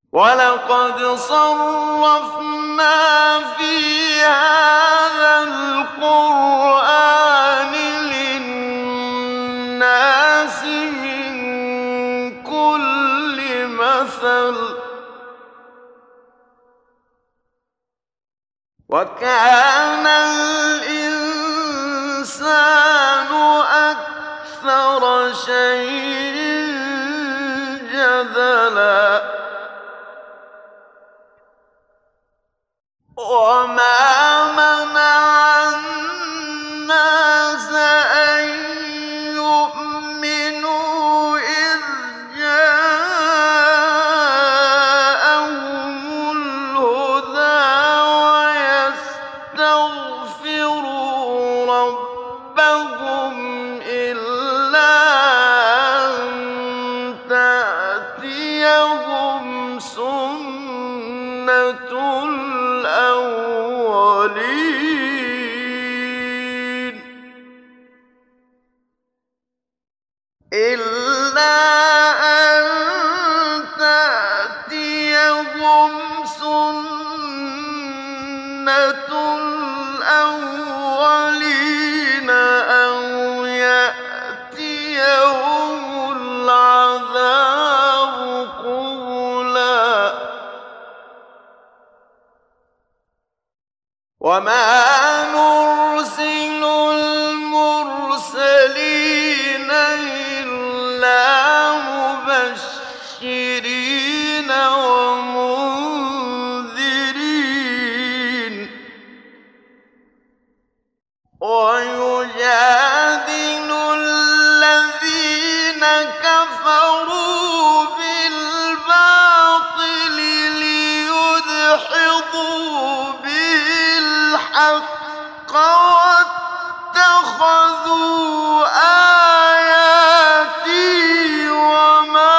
وَلَقَدْ صَرَّفْنَا فِي هَٰذَا الْقُرْآنِ لِلنَّاسِ مِن كُلِّ مَثَلٍ ۚ وَكَانَ الْإِنسَانُ أَكْثَرَ شَيْءٍ جَدَلًا وَمَا مَنَعَ النَّاسَ أَن يُؤْمِنُوا إِذْ جَاءَهُمُ الْهُدَىٰ وَيَسْتَغْفِرُوا رَبَّهُمْ إِلَّا أَن تَأْتِيَهُمْ سُنَّةُ الْأَوَّلِينَ أَوْ يَأْتِيَهُمُ الْعَذَابُ قُبُلًا ۚ وَمَا نُرْسِلُ الْمُرْسَلِينَ إِلَّا مُبَشِّرِينَ وَمُنذِرِينَ ۖ وَيُجَادِلُ الَّذِينَ كَفَرُوا بِالْبَاطِلِ لِيُدْحِضُوا بِهِ الْحَقَّ ۖ وَاتَّخَذُوا آيَاتِي وَمَا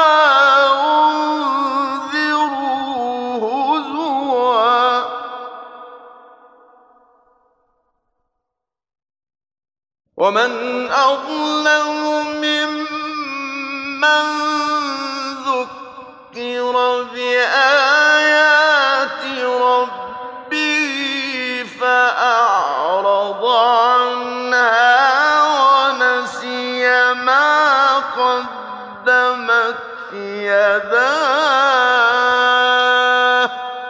أُنذِرُوا هُزُوًا ۚ وَمَنْ أَظْلَمُ مِمَّن ذُكِّرَ بِآيَاتِ رَبِّهِ فَأَعْرَضَ عَنْهَا وَنَسِيَ مَا قَدَّمَتْ يَدَاهُ ۚ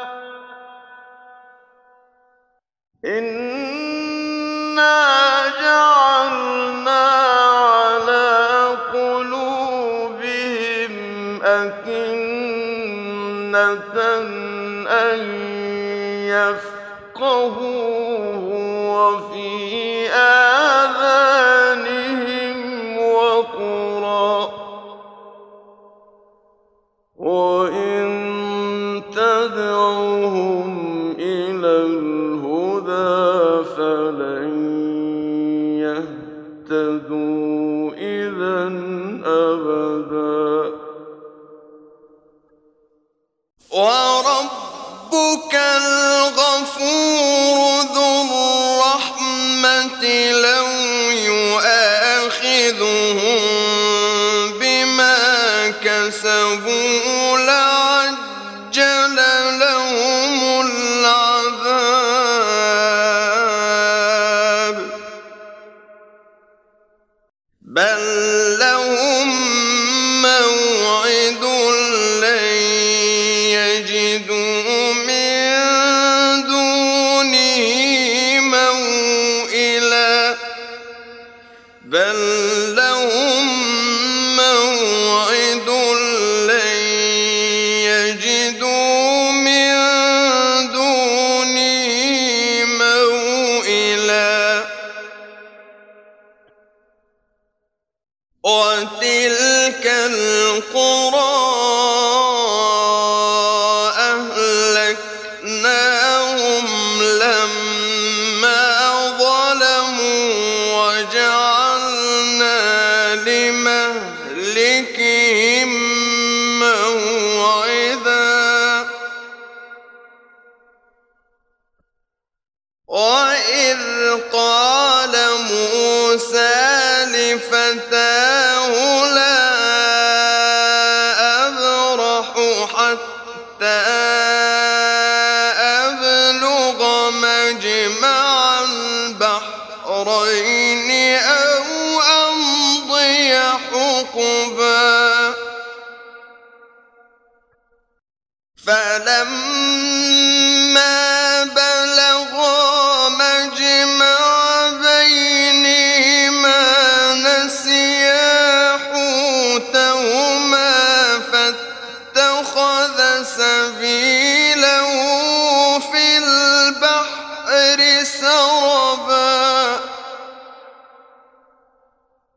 إِنَّا جَعَلْنَا عَلَىٰ قُلُوبِهِمْ أَكِنَّةً أَن يَفْقَهُوهُ وَفِي آذَانِهِمْ وَقْرًا ۚ وَإِن تَدْعُهُمْ إِلَى الْهُدَىٰ فَلَن يَهْتَدُوا إِذًا أَبَدًا ۚ وَرَبُّكَ الْغَفُورُ ذُو الرَّحْمَةِ ۖ لَوْ يُؤَاخِذُهُم بِمَا كَسَبُوا لَعَجَّلَ لَهُمُ الْعَذَابَ ۚ بَل لَّهُم مَّوْعِدٌ لَّن يَجِدُوا مِن دُونِهِ أبلغ مجمع البحرين أو أمضي حقبا فلما بلغا مجمع بينهما نسيا حوتهما فاتخذ سبيلا